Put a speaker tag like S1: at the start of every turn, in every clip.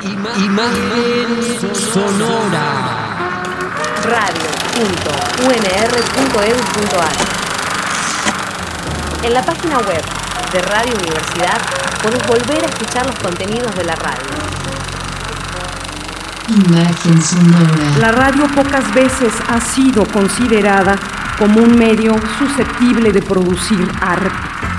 S1: Imagen sonora.
S2: Radio.unr.edu.ar. En la página web de Radio Universidad podés volver a escuchar los contenidos de la radio.
S3: Imagen sonora.
S4: La radio pocas veces ha sido considerada como un medio susceptible de producir arte.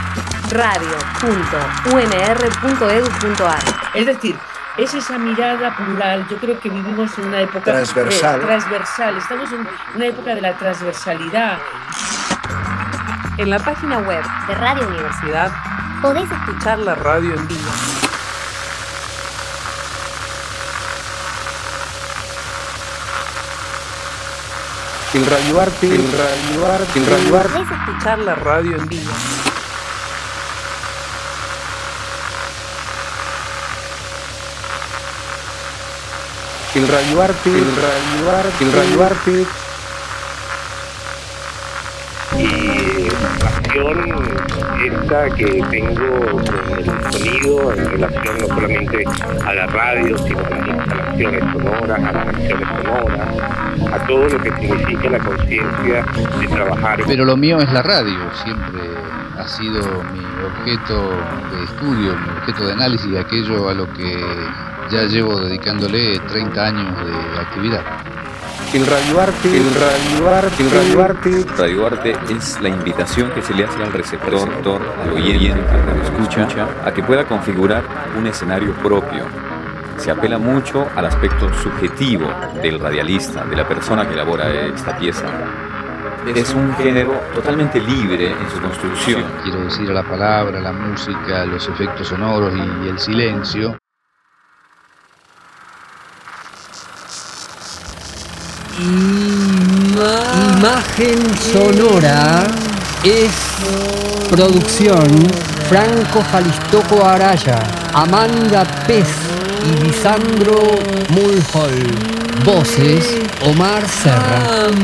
S2: Radio.unr.edu.ar.
S5: Es decir, es esa mirada plural. Yo creo que vivimos en una época
S6: transversal.
S5: Estamos en una época de la transversalidad.
S2: En la página web de Radio Universidad podés escuchar la radio en vivo.
S6: El radioarte.
S2: Podés escuchar la radio en vivo.
S6: El radioarte.
S7: Y la acción esta que tengo con el sonido en relación no solamente a la radio, sino a las instalaciones sonoras, a las acciones sonoras, a todo lo que significa la conciencia de trabajar.
S8: Pero lo mío es la radio, siempre ha sido mi objeto de estudio, mi objeto de análisis, aquello a lo que ya llevo dedicándole 30 años de actividad.
S6: El radioarte.
S9: Radioarte es la invitación que se le hace al receptor, al oyente, al escucha, a que pueda configurar un escenario propio. Se apela mucho al aspecto subjetivo del radialista, de la persona que elabora esta pieza. Es un género totalmente libre en su construcción.
S8: Quiero decir, a la palabra, la música, los efectos sonoros y el silencio.
S1: Imagen sonora es producción Franco Jalistoco Araya, Amanda Pez y Lisandro Mulhall. Voces Omar Serra.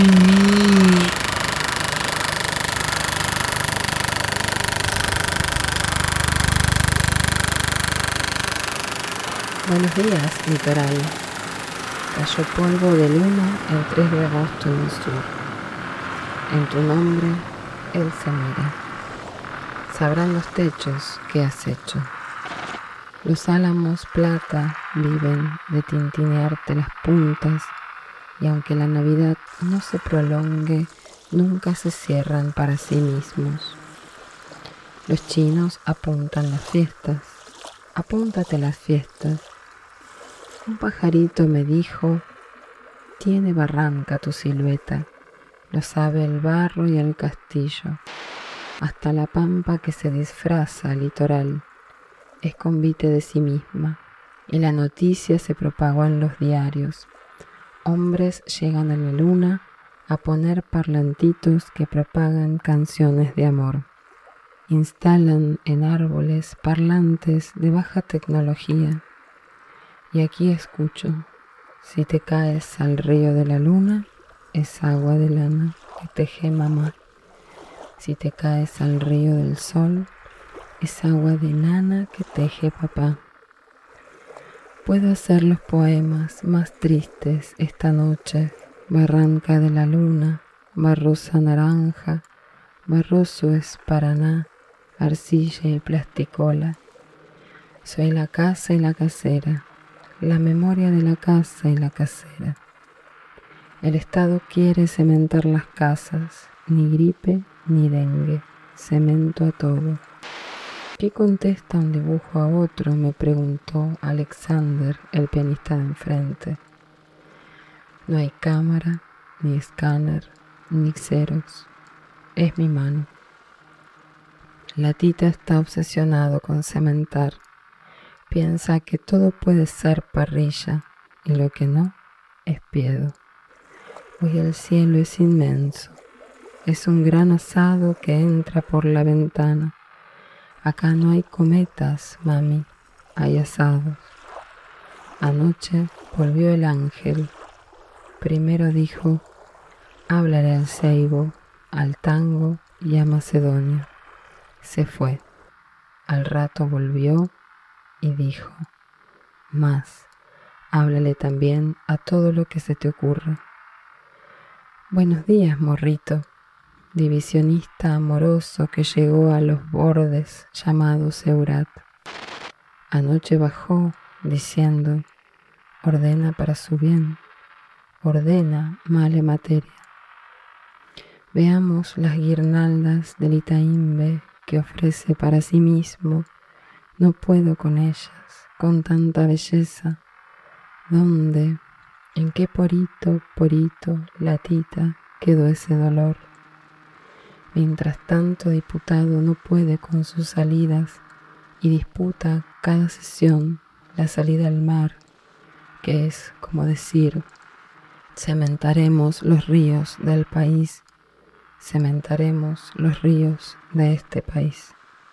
S10: Buenos días, litoral. Cayó polvo de luna el 3 de agosto en el sur. En tu nombre, él se mira. Sabrán los techos qué has hecho. Los álamos plata viven de tintinearte las puntas, y aunque la Navidad no se prolongue, nunca se cierran para sí mismos. Los chinos apuntan las fiestas. Apúntate las fiestas. Un pajarito me dijo, tiene barranca tu silueta, lo sabe el barro y el castillo, hasta la pampa que se disfraza litoral, es convite de sí misma, y la noticia se propagó en los diarios. Hombres llegan a la luna a poner parlantitos que propagan canciones de amor. Instalan en árboles parlantes de baja tecnología. Y aquí escucho, si te caes al río de la luna, es agua de lana que teje mamá. Si te caes al río del sol, es agua de lana que teje papá. Puedo hacer los poemas más tristes esta noche, barranca de la luna, barrosa naranja, barroso es Paraná, arcilla y plasticola. Soy la casa y la casera, la memoria de la casa y la casera. El Estado quiere cementar las casas, ni gripe ni dengue, cemento a todo. ¿Qué contesta un dibujo a otro?, me preguntó Alexander, el pianista de enfrente. No hay cámara, ni escáner, ni xerox. Es mi mano. La Tita está obsesionado con cementar. Piensa que todo puede ser parrilla y lo que no es piedo. Hoy el cielo es inmenso. Es un gran asado que entra por la ventana. Acá no hay cometas, mami, hay asados. Anoche volvió el ángel. Primero dijo, háblale al ceibo, al tango y a Macedonia. Se fue. Al rato volvió y dijo, más, háblale también a todo lo que se te ocurra. Buenos días, morrito, divisionista amoroso que llegó a los bordes llamados Eurat. Anoche bajó diciendo, ordena para su bien, ordena male materia. Veamos las guirnaldas del Itaimbe que ofrece para sí mismo. No puedo con ellas, con tanta belleza. ¿Dónde, en qué porito, latita, quedó ese dolor? Mientras tanto, diputado no puede con sus salidas y disputa cada sesión la salida al mar, que es como decir, cementaremos los ríos del país, cementaremos los ríos de este país.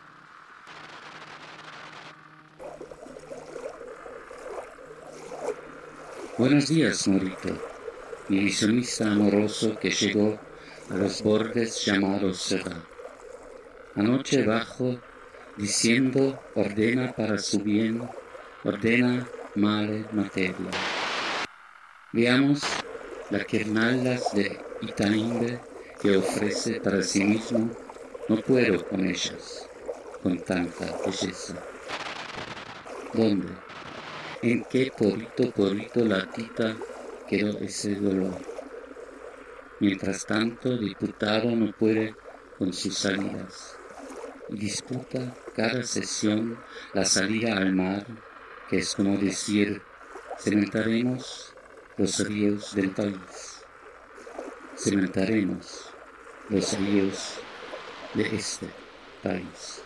S11: Buenos días, morrito, divisionista amoroso que llegó a los bordes llamados Serra. Anoche bajo diciendo, ordena para su bien, ordena male materia. Veamos las guirnaldas de Itaimbe que ofrece para sí mismo, no puedo con ellas, con tanta belleza. ¿Dónde? ¿En qué porito latita quedó ese dolor? Mientras tanto, diputado no puede con sus salidas y disputa cada sesión la salida al mar, que es como decir, cementaremos los ríos del país, cementaremos los ríos de este país.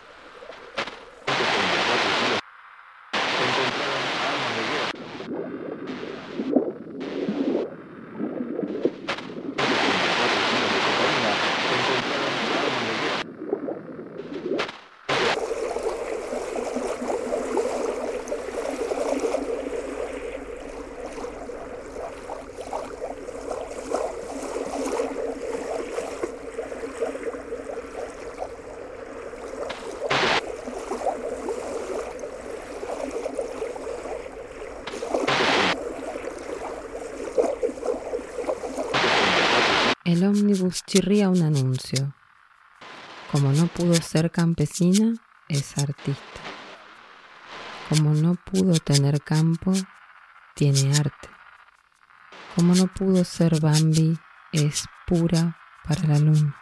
S10: El ómnibus chirría un anuncio. Como no pudo ser campesina, es artista. Como no pudo tener campo, tiene arte. Como no pudo ser Bambi, es pura para la luna.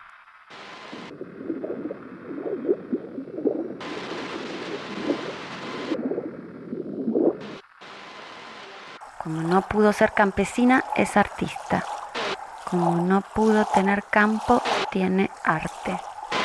S12: Como no pudo ser campesina, es artista. Como no pudo tener campo, tiene arte.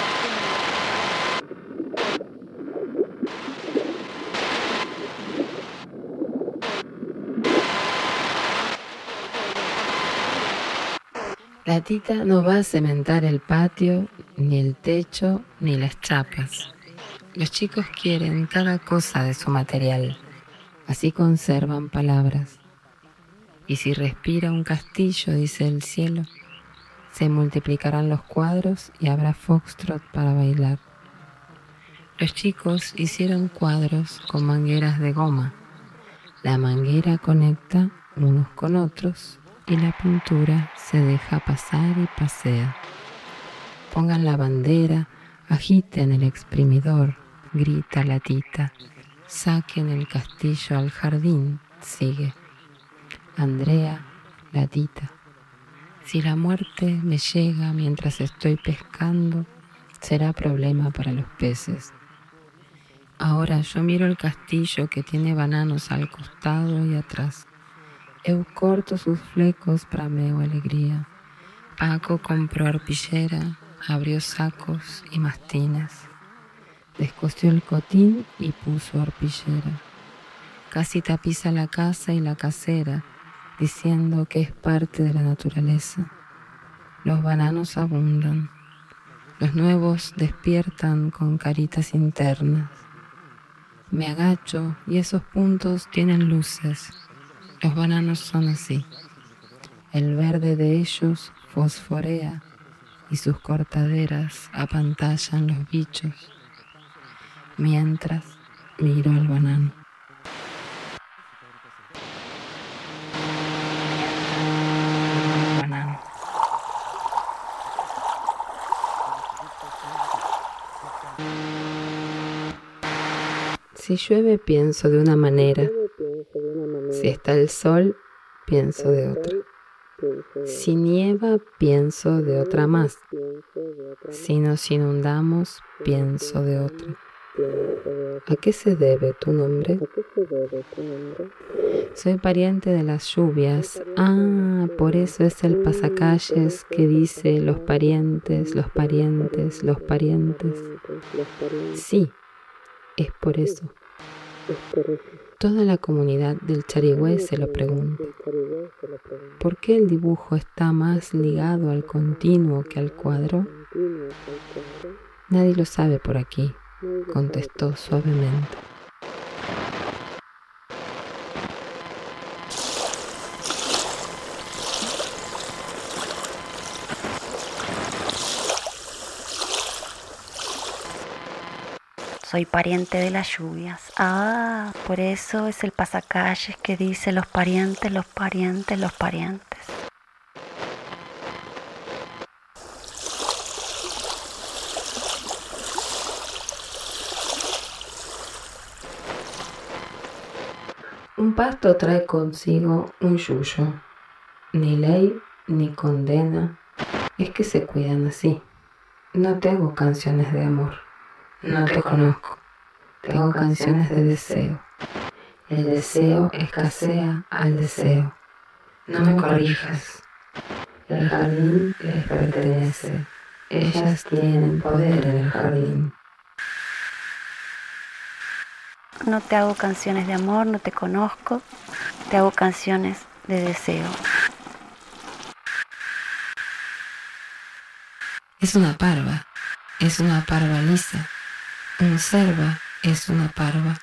S10: La tita no va a cementar el patio, ni el techo, ni las chapas. Los chicos quieren cada cosa de su material. Así conservan palabras. Y si respira un castillo, dice el cielo, se multiplicarán los cuadros y habrá foxtrot para bailar. Los chicos hicieron cuadros con mangueras de goma. La manguera conecta unos con otros y la pintura se deja pasar y pasea. Pongan la bandera, agiten el exprimidor, grita la tita. Saquen el castillo al jardín, sigue. Andrea, la tita. Si la muerte me llega mientras estoy pescando, será problema para los peces. Ahora yo miro el castillo que tiene bananos al costado y atrás. Eu corto sus flecos para meo alegría. Paco compró arpillera, abrió sacos y mastines. Descosió el cotín y puso arpillera. Casi tapiza la casa y la casera, diciendo que es parte de la naturaleza. Los bananos abundan. Los nuevos despiertan con caritas internas. Me agacho y esos puntos tienen luces. Los bananos son así. El verde de ellos fosforea y sus cortaderas apantallan los bichos. Mientras miro el banano. Si llueve pienso de una manera, si está el sol pienso de otra, si nieva pienso de otra más, si nos inundamos pienso de otra. ¿A qué se debe tu nombre? Soy pariente de las lluvias. Ah, por eso es el pasacalles que dice los parientes, los parientes, los parientes. Sí, es por eso. Toda la comunidad del Charigüe se lo pregunta. ¿Por qué el dibujo está más ligado al continuo que al cuadro? Nadie lo sabe por aquí, contestó suavemente.
S12: Soy pariente de las lluvias. Ah, por eso es el pasacalles que dice los parientes, los parientes, los parientes.
S10: Un pasto trae consigo un yuyo. Ni ley ni condena, es que se cuidan así. No te hago canciones de amor. No te conozco, te hago canciones de deseo. El deseo escasea al deseo. No me corrijas. El jardín les pertenece. Ellas tienen poder en el jardín.
S12: No te hago canciones de amor, no te conozco, te hago canciones de deseo.
S10: Es una parva lisa. Un cerva es una parva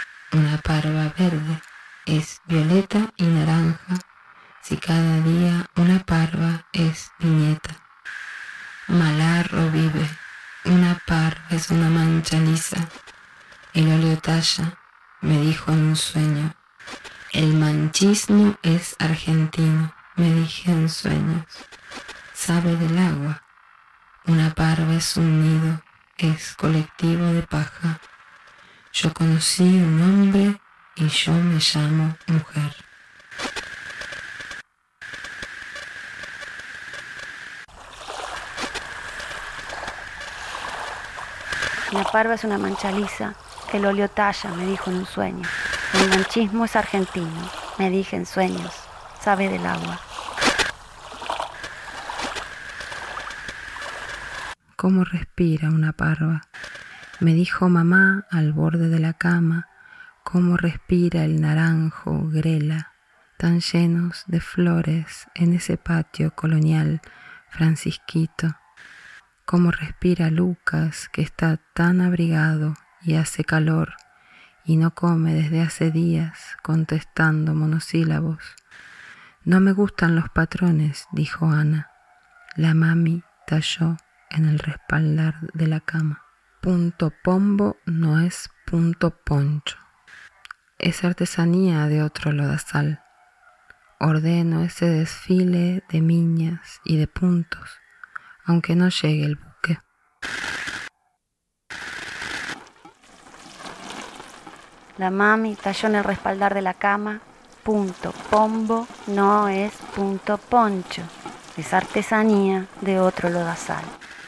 S10: verde es violeta y naranja, si cada día una parva es viñeta. Malarro vive, una parva es una mancha lisa, el óleo talla, me dijo en un sueño, el manchismo es argentino, me dije en sueños, sabe del agua, una parva es un nido, es colectivo de paja. Yo conocí un hombre y yo me llamo mujer.
S12: La parva es una mancha lisa, el óleo talla, me dijo en un sueño. El manchismo es argentino, me dije en sueños, sabe del agua.
S10: ¿Cómo respira una parva? Me dijo mamá al borde de la cama, cómo respira el naranjo grela, tan llenos de flores en ese patio colonial francisquito. Cómo respira Lucas, que está tan abrigado y hace calor y no come desde hace días, contestando monosílabos. No me gustan los patrones, dijo Ana. La mami talló en el respaldar de la cama. Punto pombo no es punto poncho. Es artesanía de otro lodazal. Ordeno ese desfile de miñas y de puntos, aunque no llegue el buque.
S12: La mami talló en el respaldar de la cama. Punto pombo no es punto poncho. Es artesanía de otro lodazal.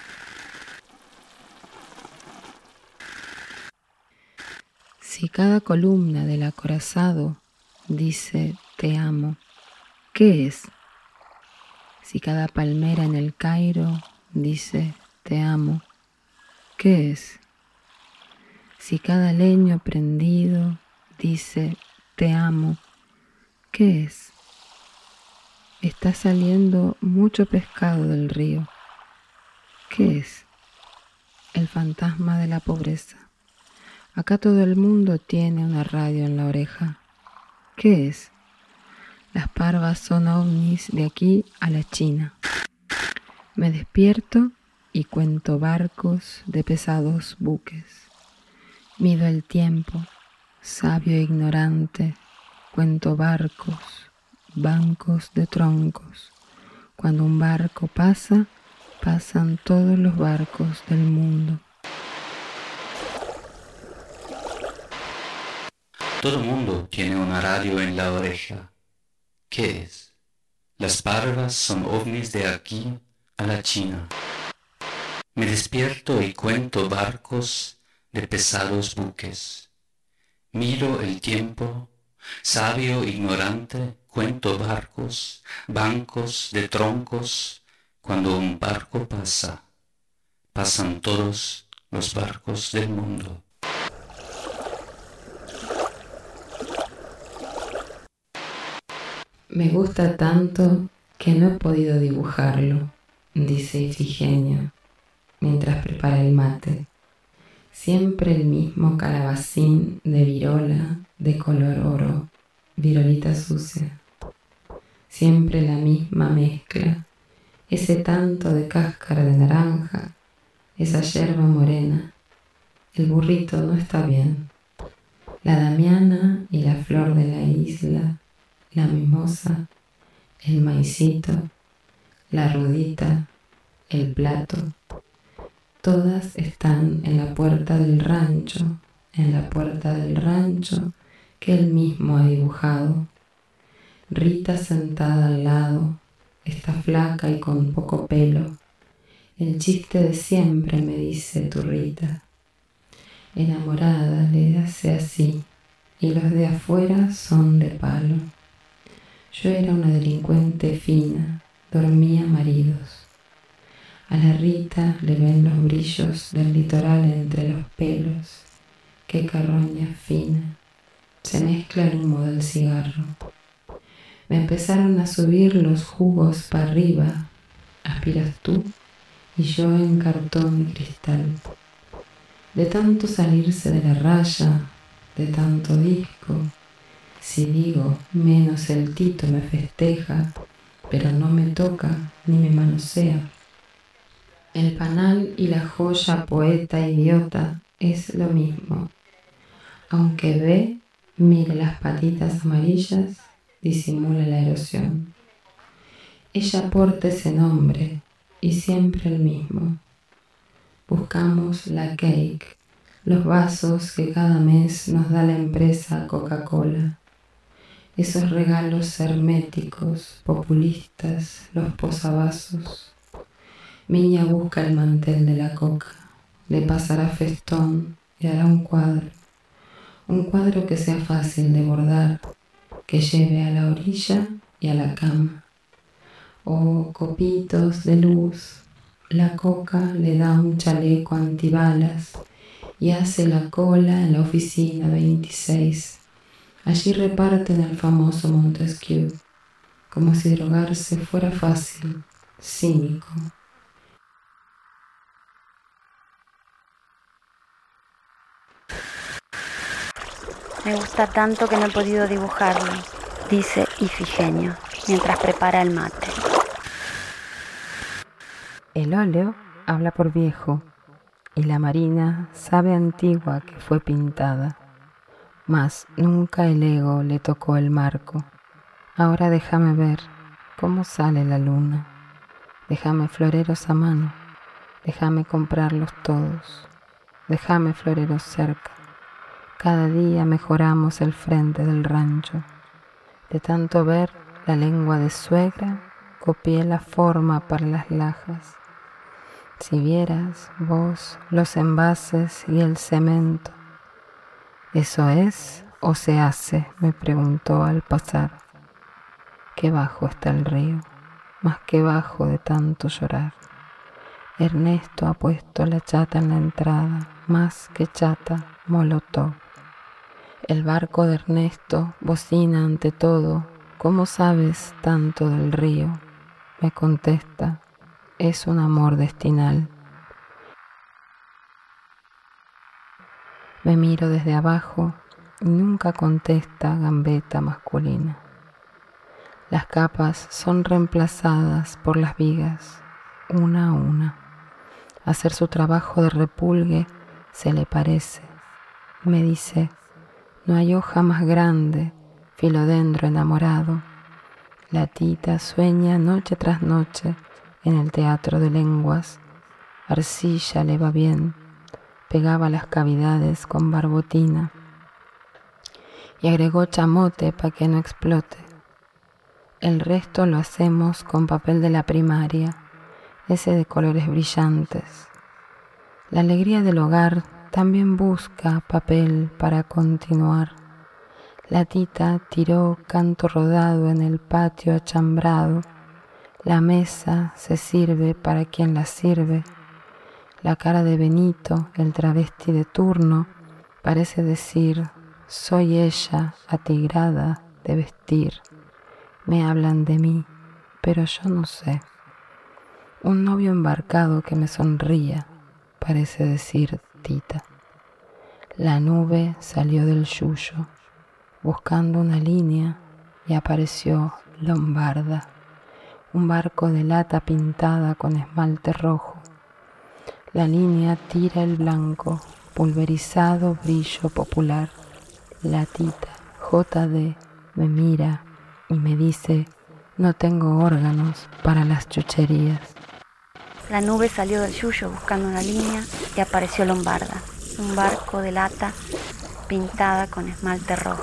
S10: Si cada columna del acorazado dice te amo, ¿qué es? Si cada palmera en el Cairo dice te amo, ¿qué es? Si cada leño prendido dice te amo, ¿qué es? Está saliendo mucho pescado del río. ¿Qué es? El fantasma de la pobreza. Acá todo el mundo tiene una radio en la oreja. ¿Qué es? Las parvas son ovnis de aquí a la China. Me despierto y cuento barcos de pesados buques. Mido el tiempo, sabio e ignorante, cuento barcos, bancos de troncos. Cuando un barco pasa, pasan todos los barcos del mundo.
S11: Todo mundo tiene una radio en la oreja. ¿Qué es? Las barbas son ovnis de aquí a la China. Me despierto y cuento barcos de pesados buques. Miro el tiempo, sabio ignorante, cuento barcos, bancos de troncos. Cuando un barco pasa, pasan todos los barcos del mundo.
S10: Me gusta tanto que no he podido dibujarlo, dice Ifigenia, mientras prepara el mate. Siempre el mismo calabacín de virola de color oro, virolita sucia. Siempre la misma mezcla, ese tanto de cáscara de naranja, esa yerba morena. El burrito no está bien. La damiana y la flor de la isla, la mimosa, el maicito, la rudita, el plato, todas están en la puerta del rancho que él mismo ha dibujado. Rita sentada al lado, está flaca y con poco pelo. El chiste de siempre, me dice tu Rita. Enamorada le hace así, y los de afuera son de palo. Yo era una delincuente fina, dormía maridos. A la Rita le ven los brillos del litoral entre los pelos. Qué carroña fina. Se mezcla el humo del cigarro. Me empezaron a subir los jugos para arriba. Aspiras tú y yo en cartón y cristal. De tanto salirse de la raya, de tanto disco. Si digo, menos el Tito me festeja, pero no me toca ni me manosea. El panal y la joya poeta idiota es lo mismo. Aunque ve, mire las patitas amarillas, disimula la erosión. Ella porta ese nombre y siempre el mismo. Buscamos la cake, los vasos que cada mes nos da la empresa Coca-Cola. Esos regalos herméticos, populistas, los posavasos. Miña busca el mantel de la coca, le pasará festón y hará un cuadro que sea fácil de bordar, que lleve a la orilla y a la cama. Oh, copitos de luz, la coca le da un chaleco antibalas y hace la cola en la oficina 26. Allí reparten el famoso Montesquieu, como si drogarse fuera fácil, cínico.
S12: Me gusta tanto que no he podido dibujarlo, dice Ifigenia, mientras prepara el mate.
S10: El óleo habla por viejo, y la marina sabe antigua que fue pintada. Mas nunca el ego le tocó el marco. Ahora déjame ver cómo sale la luna. Déjame floreros a mano. Déjame comprarlos todos. Déjame floreros cerca. Cada día mejoramos el frente del rancho. De tanto ver la lengua de suegra, copié la forma para las lajas. Si vieras vos los envases y el cemento. ¿Eso es o se hace?, me preguntó al pasar. Qué bajo está el río, más que bajo de tanto llorar. Ernesto ha puesto la chata en la entrada, más que chata, molotov. El barco de Ernesto bocina ante todo. ¿Cómo sabes tanto del río? Me contesta, es un amor destinal. Me miro desde abajo y nunca contesta gambeta masculina. Las capas son reemplazadas por las vigas, una a una. Hacer su trabajo de repulgue se le parece. Me dice, no hay hoja más grande, filodendro enamorado. La tita sueña noche tras noche en el teatro de lenguas. Arcilla le va bien. Pegaba las cavidades con barbotina y agregó chamote para que no explote. El resto lo hacemos con papel de la primaria, ese de colores brillantes. La alegría del hogar también busca papel para continuar. La tita tiró canto rodado en el patio achambrado. La mesa se sirve para quien la sirve. La cara de Benito, el travesti de turno, parece decir: soy ella atigrada de vestir. Me hablan de mí, pero yo no sé. Un novio embarcado que me sonría, parece decir tita. La nube salió del yuyo, buscando una línea, y apareció Lombarda, un barco de lata pintada con esmalte rojo. La línea tira el blanco, pulverizado brillo popular. La tita, JD, me mira y me dice: no tengo órganos para las chucherías.
S12: La nube salió del yuyo buscando una línea y apareció Lombarda, un barco de lata pintada con esmalte rojo.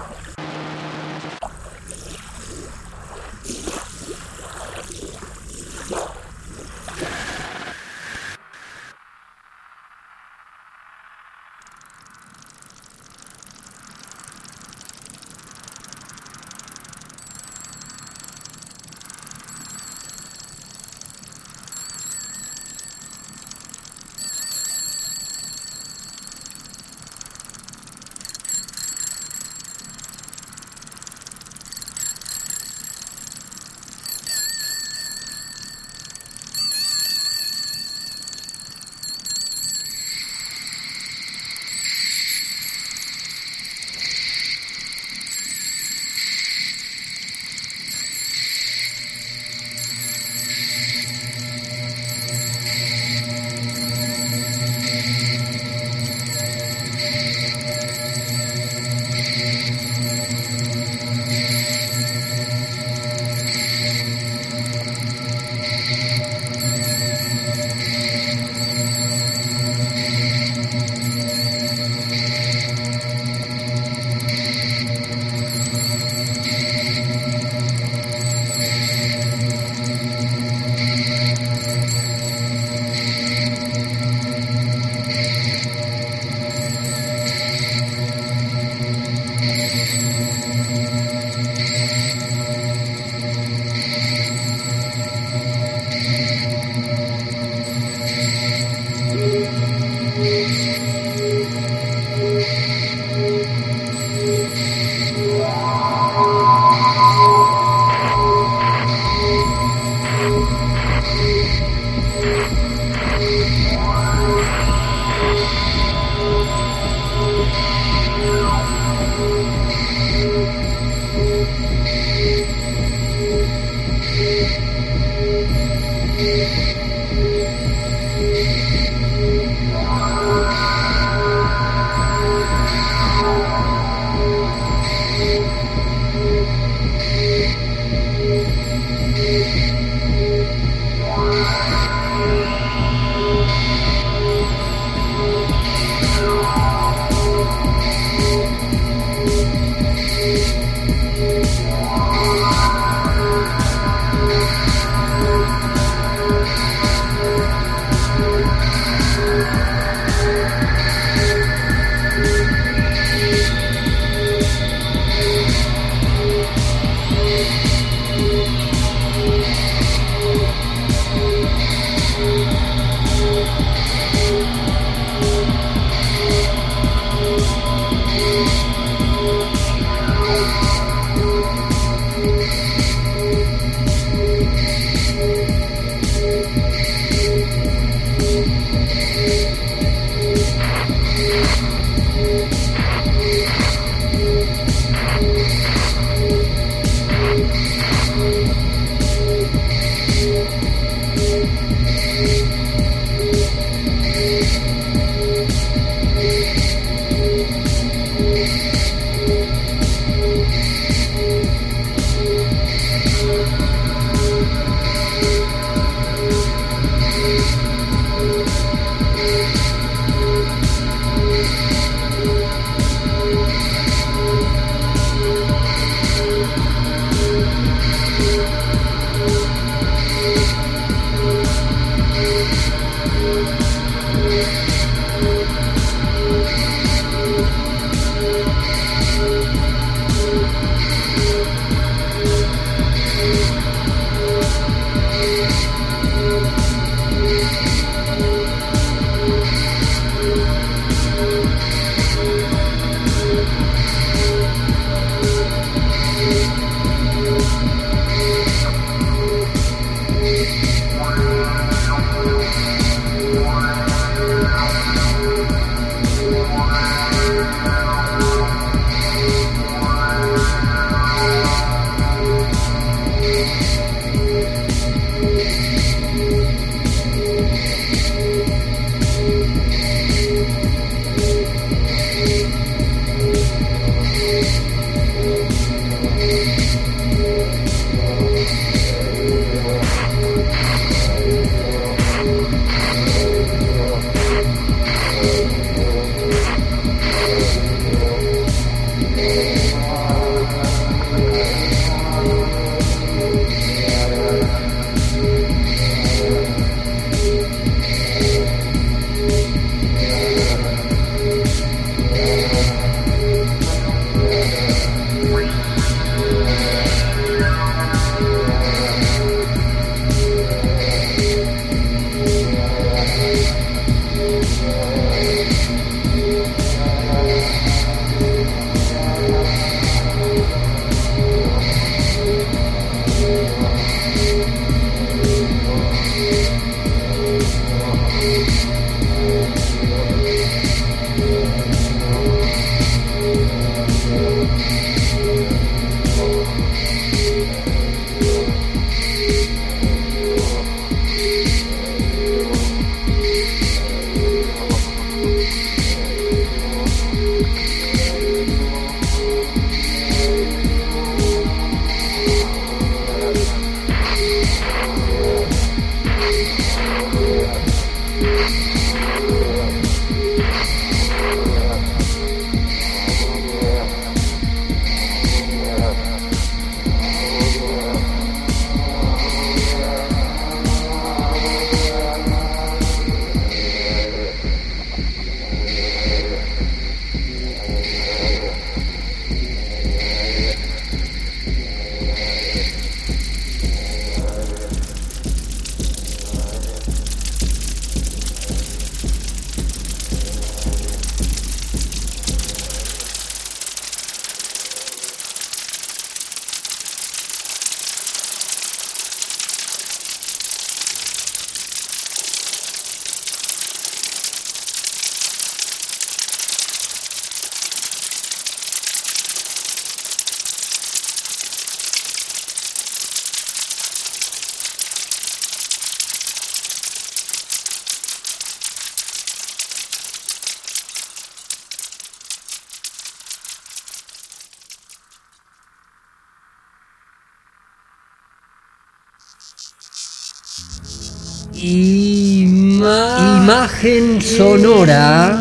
S1: Imagen sonora.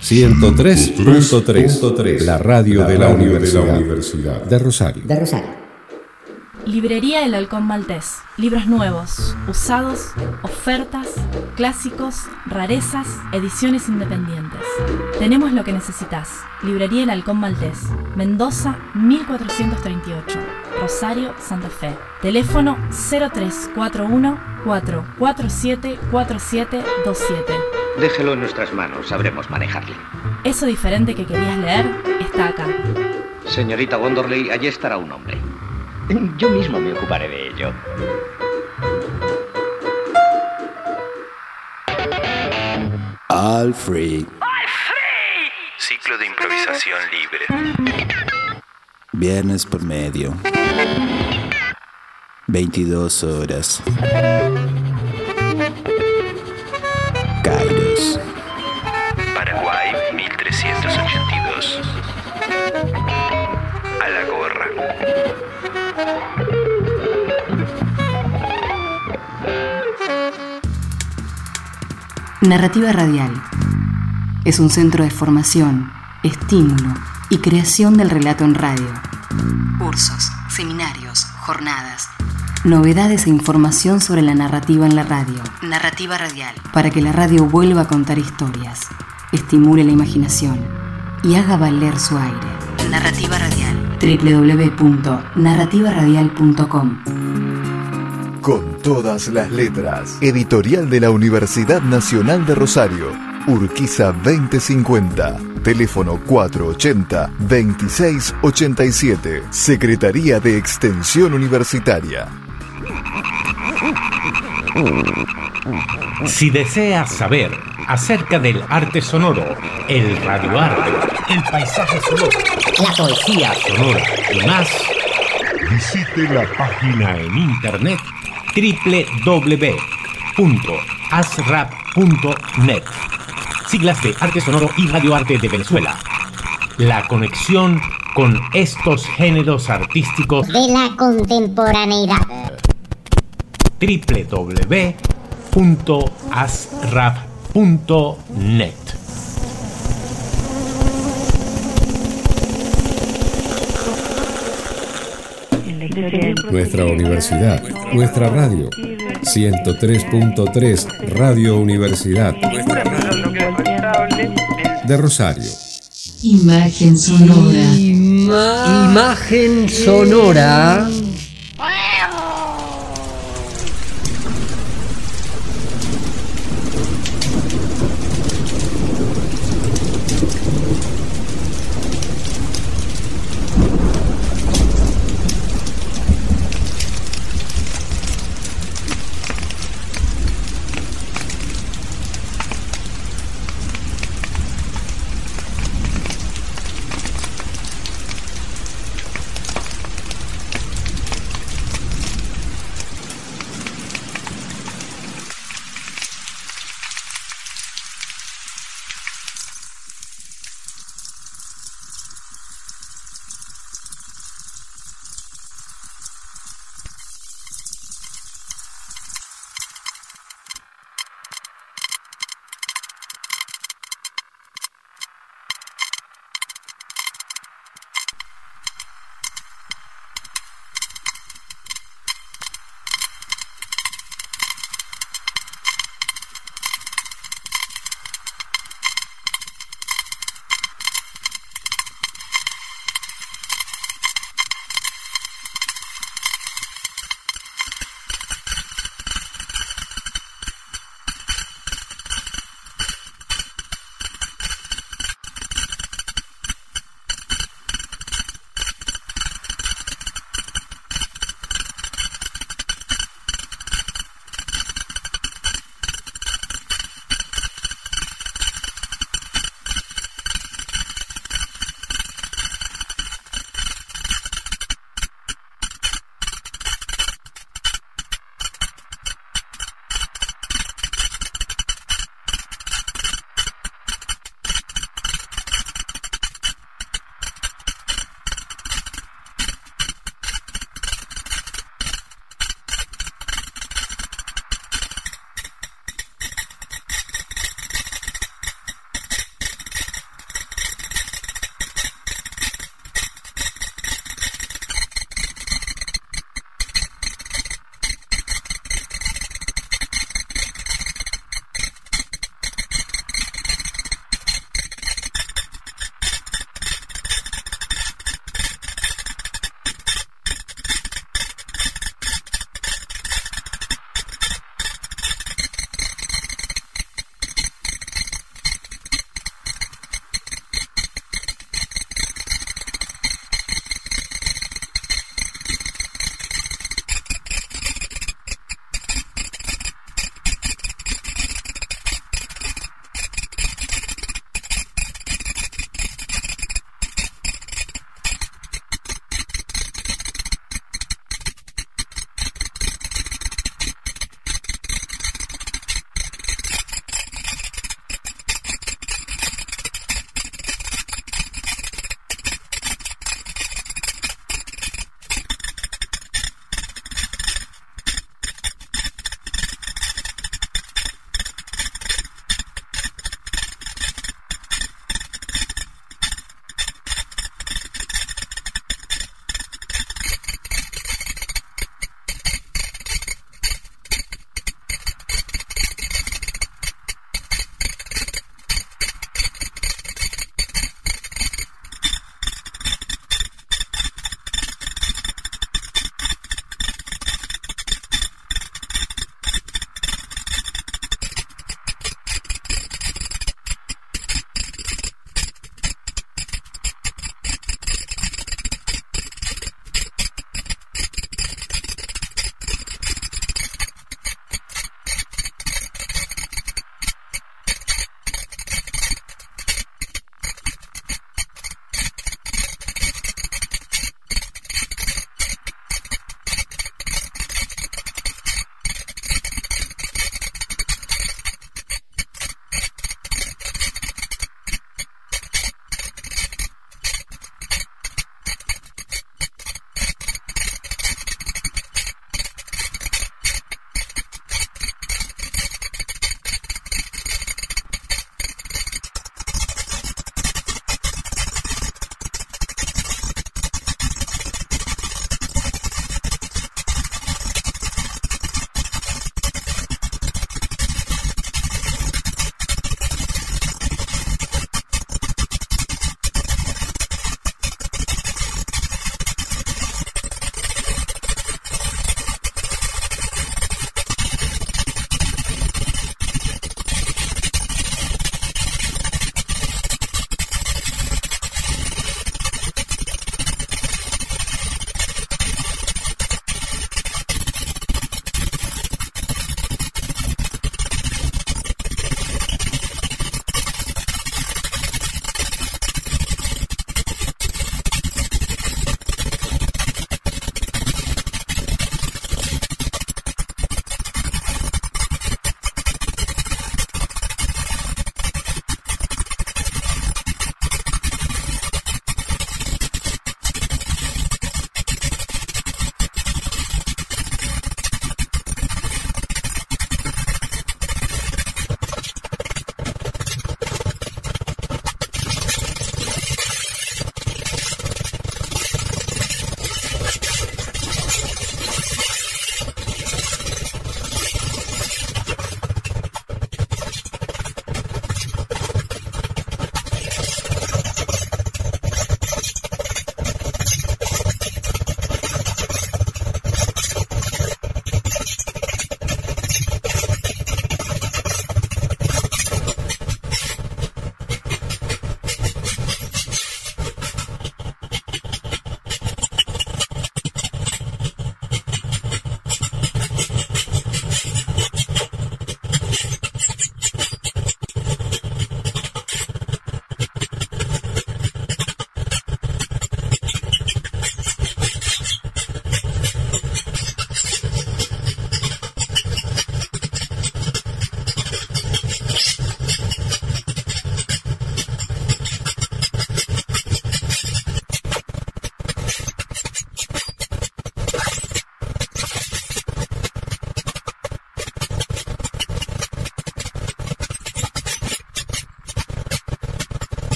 S13: 103.3, la radio de la Universidad de Rosario.
S14: Librería El Halcón Maltés. Libros nuevos, usados, ofertas, clásicos, rarezas, ediciones independientes. Tenemos lo que necesitas. Librería El Halcón Maltés. Mendoza 1438. Rosario, Santa Fe. Teléfono 0341 447 4727.
S15: Déjelo en nuestras manos, sabremos manejarle.
S14: Eso diferente que querías leer está acá.
S15: Señorita Wonderley, allí estará un hombre. Yo mismo me ocuparé de ello.
S16: All free.
S17: Ciclo de improvisación libre.
S16: Viernes por medio. 22 horas. Kairos.
S17: Paraguay 1382. A la gorra.
S18: Narrativa Radial es un centro de formación, estímulo y creación del relato en radio. Cursos, seminarios, jornadas, novedades e información sobre la narrativa en la radio. Narrativa Radial. Para que la radio vuelva a contar historias, estimule la imaginación y haga valer su aire. Narrativa Radial. www.narrativaradial.com.
S19: Con todas las letras. Editorial de la Universidad Nacional de Rosario. Urquiza 2050. Teléfono 480-2687. Secretaría de Extensión Universitaria.
S20: Si deseas saber acerca del arte sonoro, el radioarte, el paisaje sonoro, la poesía sonora y más, visite la página en internet www.asrap.net. Siglas de Arte Sonoro y Radioarte de Venezuela. La conexión con estos géneros artísticos
S21: de la contemporaneidad.
S20: www.asrap.net.
S13: Nuestra universidad, nuestra radio. 103.3 Radio Universidad de Rosario.
S3: Imagen sonora.
S1: Imagen sonora.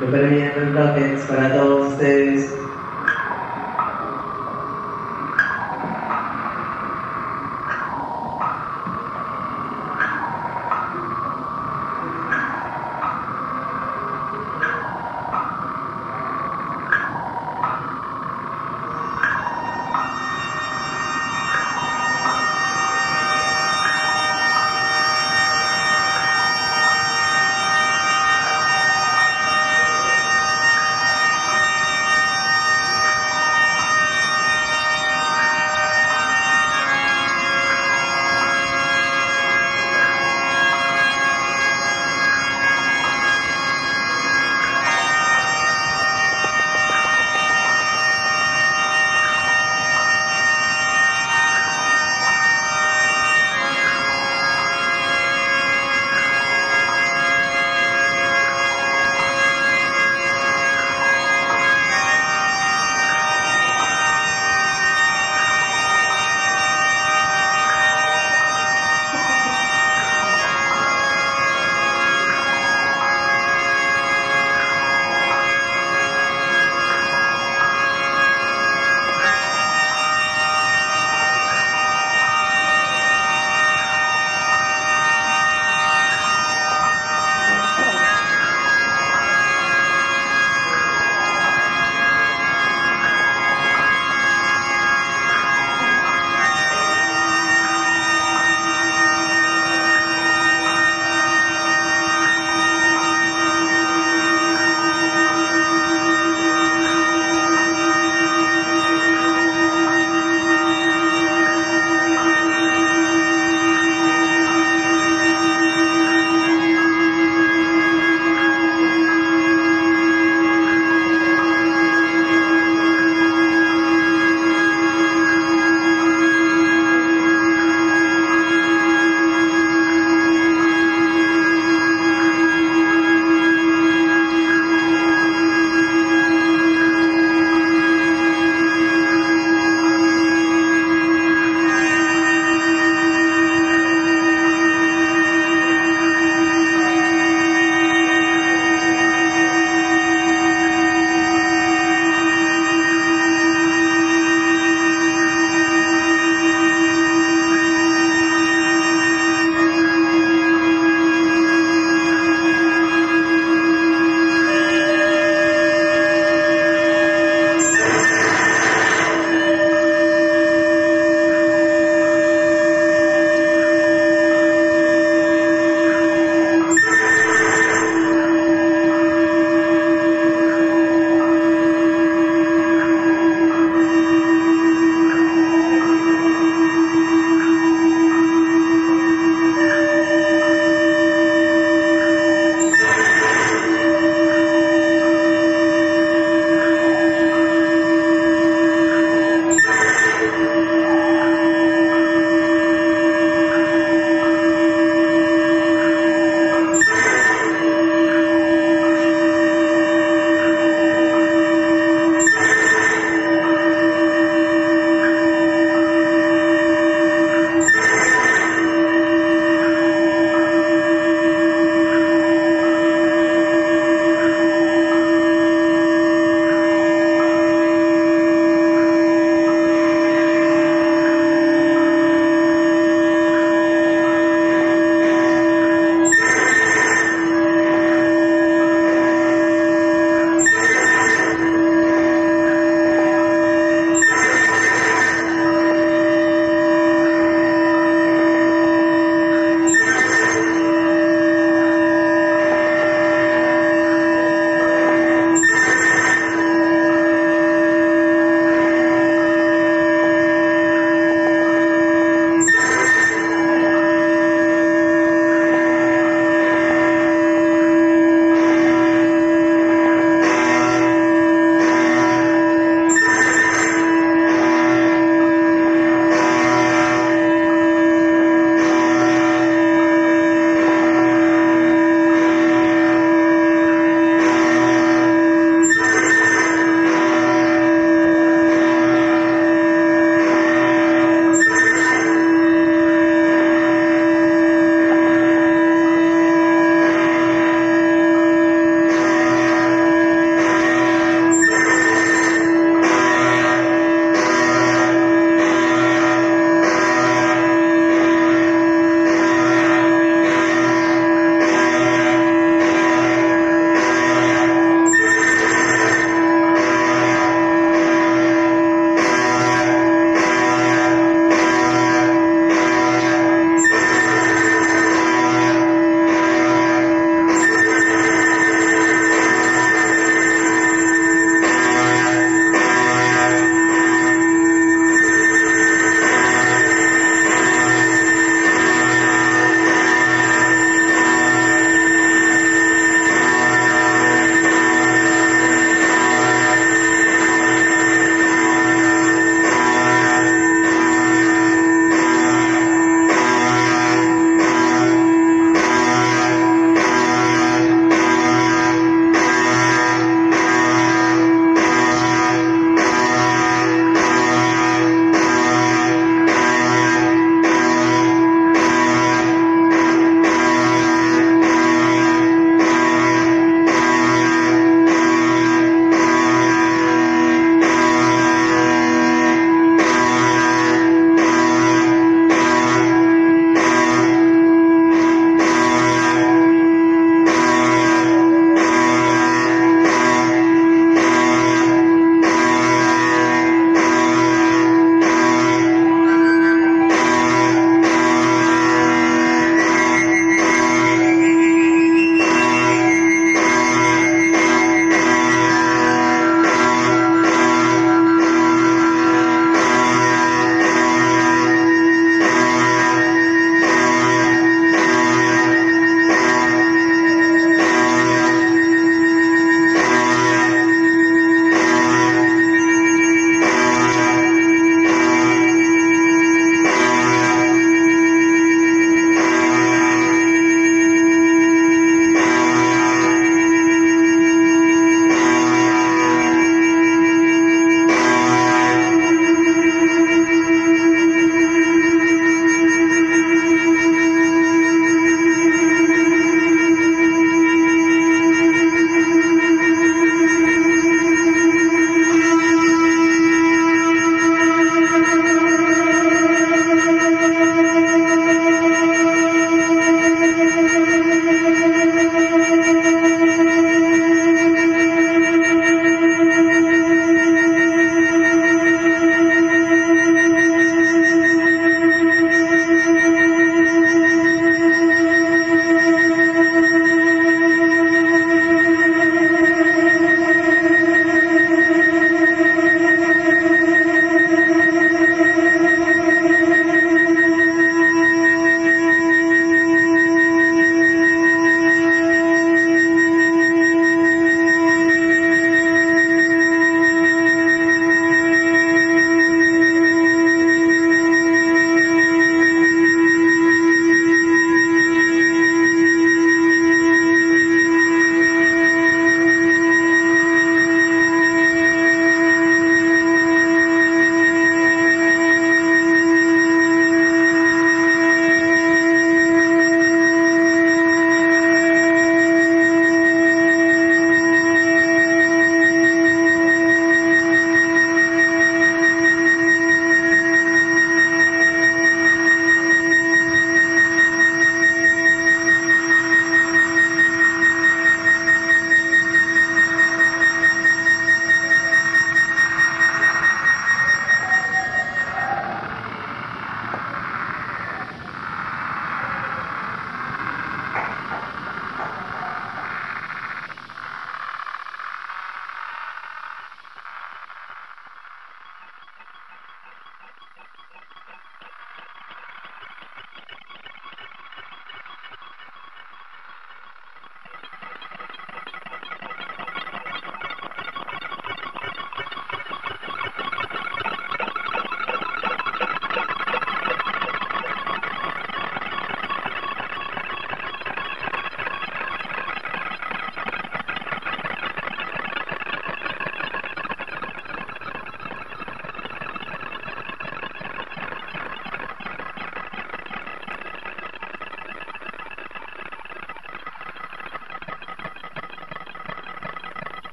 S4: Me permiten toques para todos ustedes.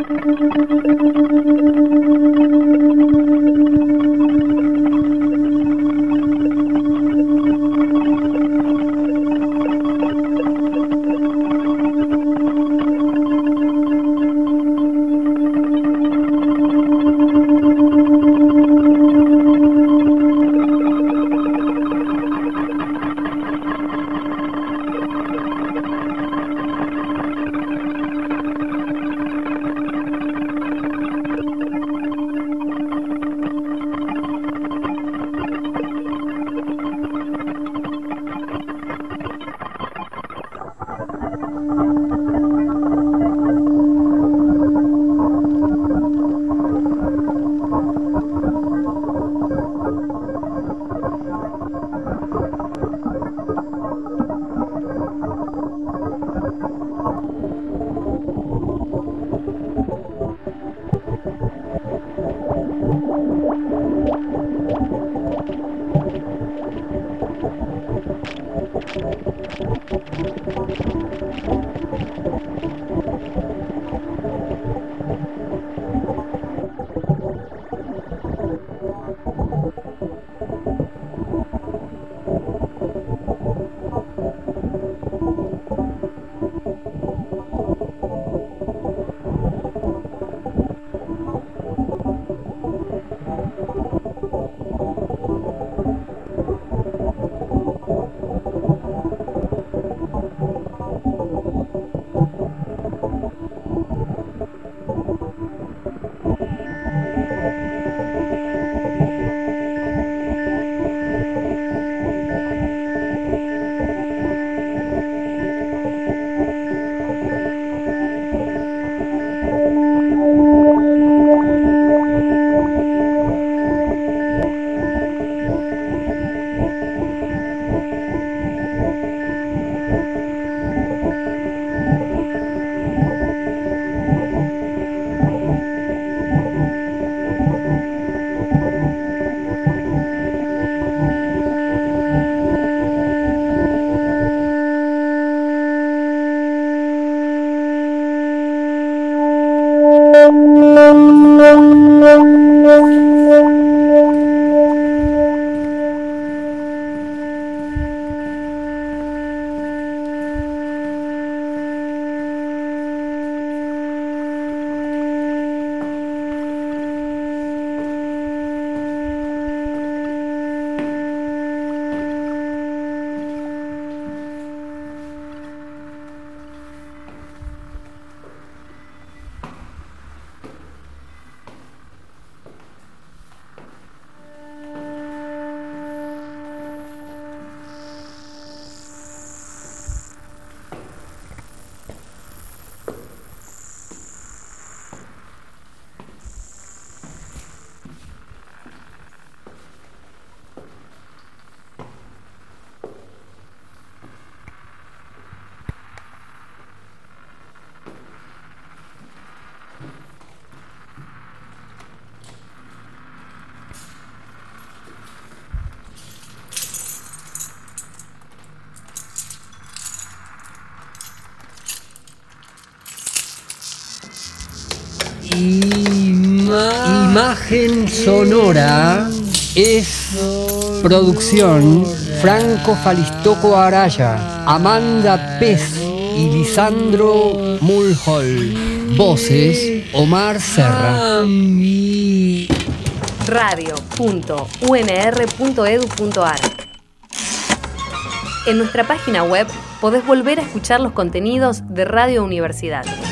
S1: Imagen sonora es producción Franco Falistoco Araya, Amanda Pez y Lisandro Mulhall. Voces Omar Serra.
S2: Radio.unr.edu.ar. En nuestra página web podés volver a escuchar los contenidos de Radio Universidad.